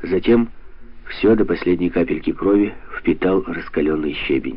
Затем все до последней капельки крови впитал раскаленный щебень.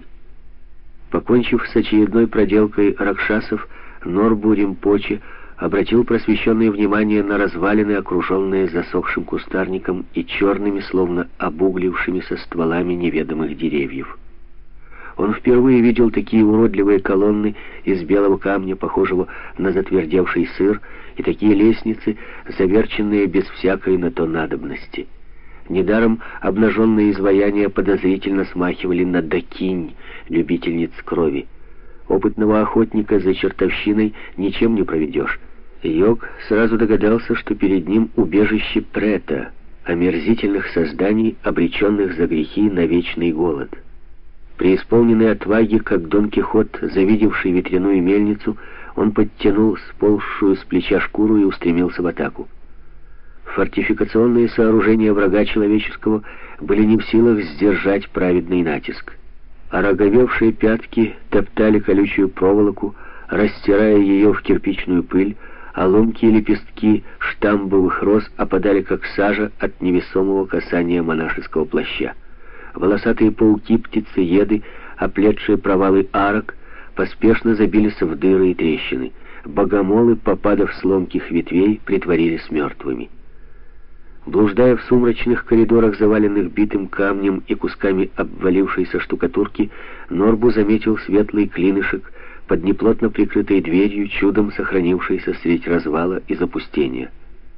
Покончив с очередной проделкой ракшасов, Норбу Римпоче обратил просвещенное внимание на развалины, окруженные засохшим кустарником и черными, словно обуглившимися стволами неведомых деревьев. Он впервые видел такие уродливые колонны из белого камня, похожего на затвердевший сыр, и такие лестницы, заверченные без всякой на то надобности. Недаром обнаженные изваяния подозрительно смахивали на дакинь, любительниц крови. Опытного охотника за чертовщиной ничем не проведешь. Йог сразу догадался, что перед ним убежище прета, омерзительных созданий, обреченных за грехи на вечный голод. Преисполненный отваги, как Дон Кихот, завидевший ветряную мельницу, он подтянул сползшую с плеча шкуру и устремился в атаку. Фортификационные сооружения врага человеческого были не в силах сдержать праведный натиск. Ороговевшие пятки топтали колючую проволоку, растирая ее в кирпичную пыль, а ломкие лепестки штамбовых роз опадали как сажа от невесомого касания монашеского плаща. Волосатые пауки-птицееды, оплетшие провалы арок, поспешно забились в дыры и трещины. Богомолы, попадав с ломких ветвей, притворились мертвыми. Блуждая в сумрачных коридорах, заваленных битым камнем и кусками обвалившейся штукатурки, Норбу заметил светлый клинышек под неплотно прикрытой дверью, чудом сохранившейся средь развала и запустения.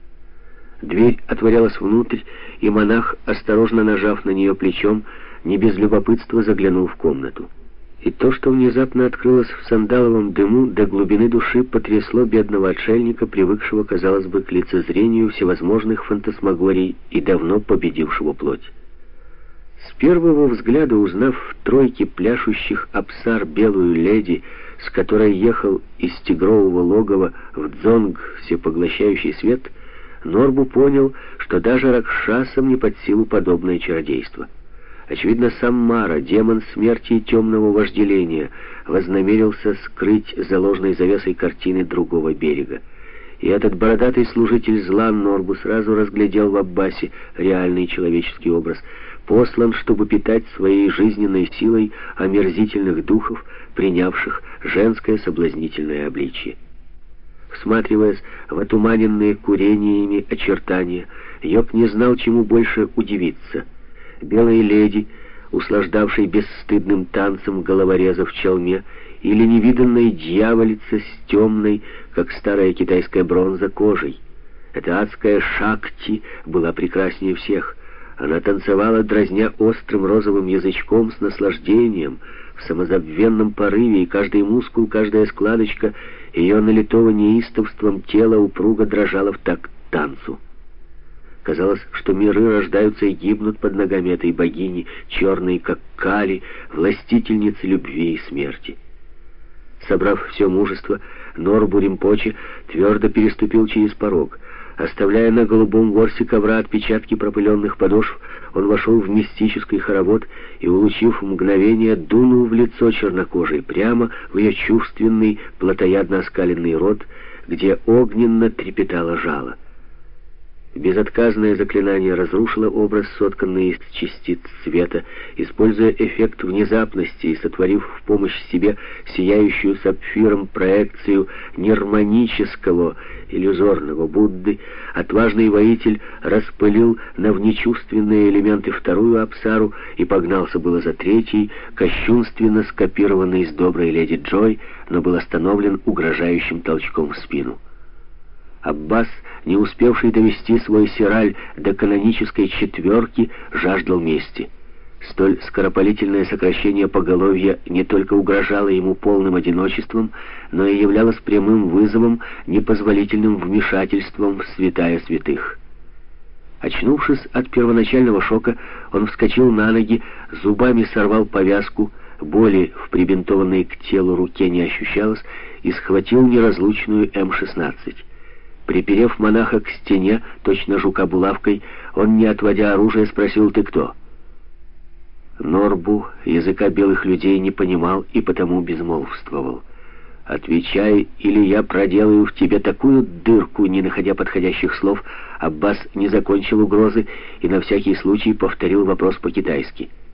Дверь отворялась внутрь, и монах, осторожно нажав на нее плечом, не без любопытства заглянул в комнату. И то, что внезапно открылось в сандаловом дыму, до глубины души потрясло бедного отшельника, привыкшего, казалось бы, к лицезрению всевозможных фантасмагорий и давно победившего плоть. С первого взгляда, узнав в тройке пляшущих абсар белую леди, с которой ехал из тигрового логова в дзонг всепоглощающий свет, Норбу понял, что даже ракшасам не под силу подобное чародейство. Очевидно, сам Мара, демон смерти и темного вожделения, вознамерился скрыть за ложной завесой картины другого берега. И этот бородатый служитель зла Норбу сразу разглядел в Аббасе реальный человеческий образ, послан, чтобы питать своей жизненной силой омерзительных духов, принявших женское соблазнительное обличие. Всматриваясь в отуманенные курениями очертания, Йог не знал, чему больше удивиться: белой леди, услаждавшей бесстыдным танцем головореза в челме, или невиданной дьяволице с темной, как старая китайская бронза, кожей. Эта адская Шакти была прекраснее всех. Она танцевала, дразня острым розовым язычком с наслаждением, в самозабвенном порыве, и каждый мускул, каждая складочка ее налитого неистовством тела упруго дрожала в такт танцу. Казалось, что миры рождаются и гибнут под ногами этой богини, черной, как Кали, властительницы любви и смерти. Собрав все мужество, Норбу Римпоче твердо переступил через порог. Оставляя на голубом ворсе ковра отпечатки пропыленных подошв, он вошел в мистический хоровод и, улучив мгновение, дунул в лицо чернокожей, прямо в ее чувственный, плотоядно оскаленный рот, где огненно трепетало жало. Безотказное заклинание разрушило образ, сотканный из частиц света, используя эффект внезапности и сотворив в помощь себе сияющую сапфиром проекцию нирманического, иллюзорного Будды. Отважный воитель распылил на внечувственные элементы вторую апсару и погнался было за третьей, кощунственно скопированной с доброй леди Джой, но был остановлен угрожающим толчком в спину. Аббас, не успевший довести свой сираль до канонической четверки, жаждал мести. Столь скоропалительное сокращение поголовья не только угрожало ему полным одиночеством, но и являлось прямым вызовом, непозволительным вмешательством в святая святых. Очнувшись от первоначального шока, он вскочил на ноги, зубами сорвал повязку, боли в прибинтованной к телу руке не ощущалось, и схватил неразлучную М-16. Приперев монаха к стене, точно жука булавкой, он, не отводя оружия, спросил: «Ты кто?» Норбу языка белых людей не понимал и потому безмолвствовал. «Отвечай, или я проделаю в тебе такую дырку», не находя подходящих слов, Аббас не закончил угрозы и на всякий случай повторил вопрос по-китайски.